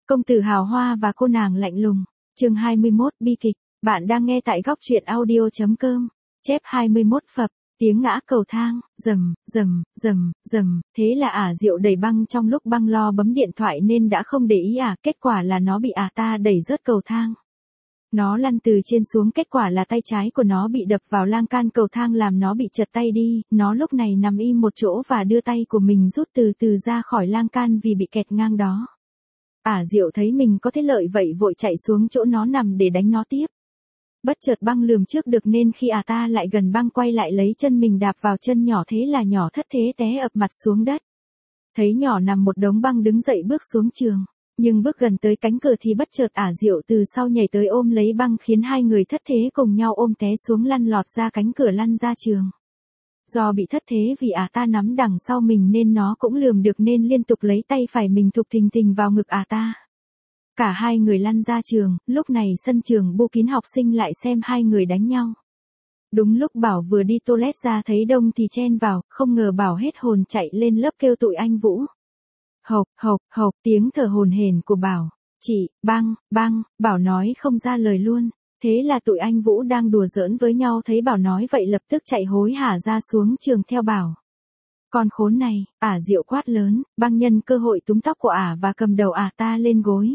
Công tử hào hoa và cô nàng lạnh lùng. Chương 21 bi kịch. Bạn đang nghe tại góc truyện audio.com. Chép 21 phập. Tiếng ngã cầu thang, rầm, rầm, rầm, rầm, thế là Diệu đẩy Băng trong lúc Băng lo bấm điện thoại nên đã không để ý kết quả là nó bị ta đẩy rớt cầu thang. Nó lăn từ trên xuống, kết quả là tay trái của nó bị đập vào lan can cầu thang làm nó bị trật tay đi, nó lúc này nằm im một chỗ và đưa tay của mình rút từ từ ra khỏi lan can vì bị kẹt ngang đó. Diệu thấy mình có thế lợi vậy vội chạy xuống chỗ nó nằm để đánh nó tiếp. Bất chợt Băng lường trước được nên khi ta lại gần Băng quay lại lấy chân mình đạp vào chân nhỏ, thế là nhỏ thất thế té ập mặt xuống đất. Thấy nhỏ nằm một đống, Băng đứng dậy bước xuống giường. Nhưng bước gần tới cánh cửa thì bất chợt Diệu từ sau nhảy tới ôm lấy Băng khiến hai người thất thế cùng nhau ôm té xuống lăn lọt ra cánh cửa lăn ra giường. Do bị thất thế vì ta nắm đằng sau mình nên nó cũng lường được nên liên tục lấy tay phải mình thục thình thình vào ngực ta. Cả hai người lăn ra trường, lúc này sân trường bu kín học sinh lại xem hai người đánh nhau. Đúng lúc Bảo vừa đi toilet ra thấy đông thì chen vào, không ngờ Bảo hết hồn chạy lên lớp kêu tụi anh Vũ. Hộc, hộc, hộc, tiếng thở hổn hển của Bảo. Chị, Băng, Băng, Bảo nói không ra lời luôn. Thế là tụi anh Vũ đang đùa giỡn với nhau thấy Bảo nói vậy lập tức chạy hối hả ra xuống trường theo Bảo. Con khốn này, Diệu quát lớn, Băng nhân cơ hội túm tóc của và cầm đầu ta lên gối.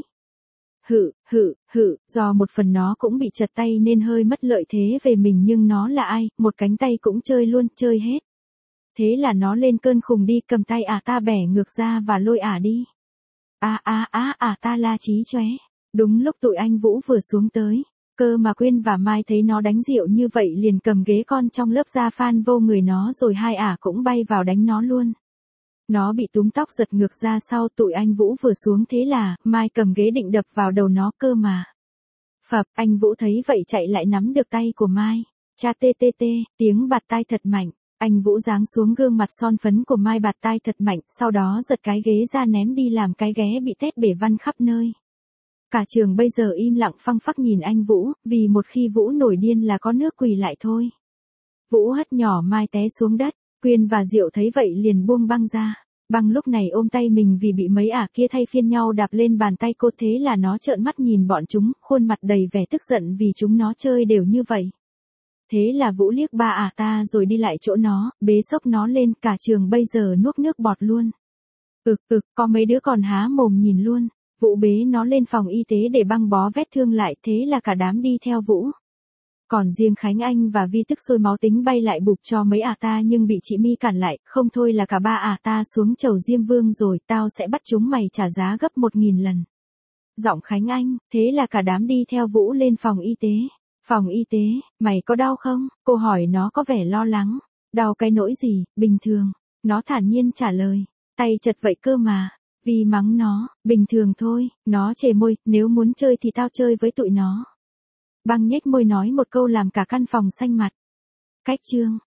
Do một phần nó cũng bị trật tay nên hơi mất lợi thế về mình, nhưng nó là ai, một cánh tay cũng chơi luôn, chơi hết. Thế là nó lên cơn khùng đi, cầm tay ta bẻ ngược ra và lôi đi. Ta la chí chóe. Đúng lúc tụi anh Vũ vừa xuống tới, cơ mà Quyên và Mai thấy nó đánh Diệu như vậy liền cầm ghế con trong lớp ra phan vô người nó rồi hai cũng bay vào đánh nó luôn. Nó bị túm tóc giật ngược ra sau, tụi anh Vũ vừa xuống thế là Mai cầm ghế định đập vào đầu nó cơ mà. Phập, anh Vũ thấy vậy chạy lại nắm được tay của Mai. Cha tê, tiếng bạt tai thật mạnh. Anh Vũ giáng xuống gương mặt son phấn của Mai bạt tai thật mạnh, sau đó giật cái ghế ra ném đi làm cái ghế bị tét bể văng khắp nơi. Cả trường bây giờ im lặng phăng phắc nhìn anh Vũ, vì một khi Vũ nổi điên là có nước quỳ lại thôi. Vũ hất nhỏ Mai té xuống đất, Quyên và Diệu thấy vậy liền buông Băng ra. Băng lúc này ôm tay mình vì bị mấy kia thay phiên nhau đạp lên bàn tay cô, thế là nó trợn mắt nhìn bọn chúng, khuôn mặt đầy vẻ tức giận vì chúng nó chơi đều như vậy. Thế là Vũ liếc ba ta rồi đi lại chỗ nó, bế xốc nó lên, cả trường bây giờ nuốt nước bọt luôn. Có mấy đứa còn há mồm nhìn luôn. Vũ bế nó lên phòng y tế để băng bó vết thương lại, thế là cả đám đi theo Vũ. Còn riêng Khánh Anh và Vi tức sôi máu tính bay lại bục cho mấy ta nhưng bị chị My cản lại, không thôi là cả ba ta xuống chầu Diêm Vương rồi, tao sẽ bắt chúng mày trả giá gấp 1000 lần. Giọng Khánh Anh, thế là cả đám đi theo Vũ lên phòng y tế. Phòng y tế, mày có đau không? Cô hỏi nó có vẻ lo lắng. Đau cái nỗi gì, bình thường. Nó thản nhiên trả lời. Tay chật vậy cơ mà. Vi mắng nó, bình thường thôi. Nó chề môi, nếu muốn chơi thì tao chơi với tụi nó. Băng nhếch môi nói một câu làm cả căn phòng xanh mặt. Cách chương.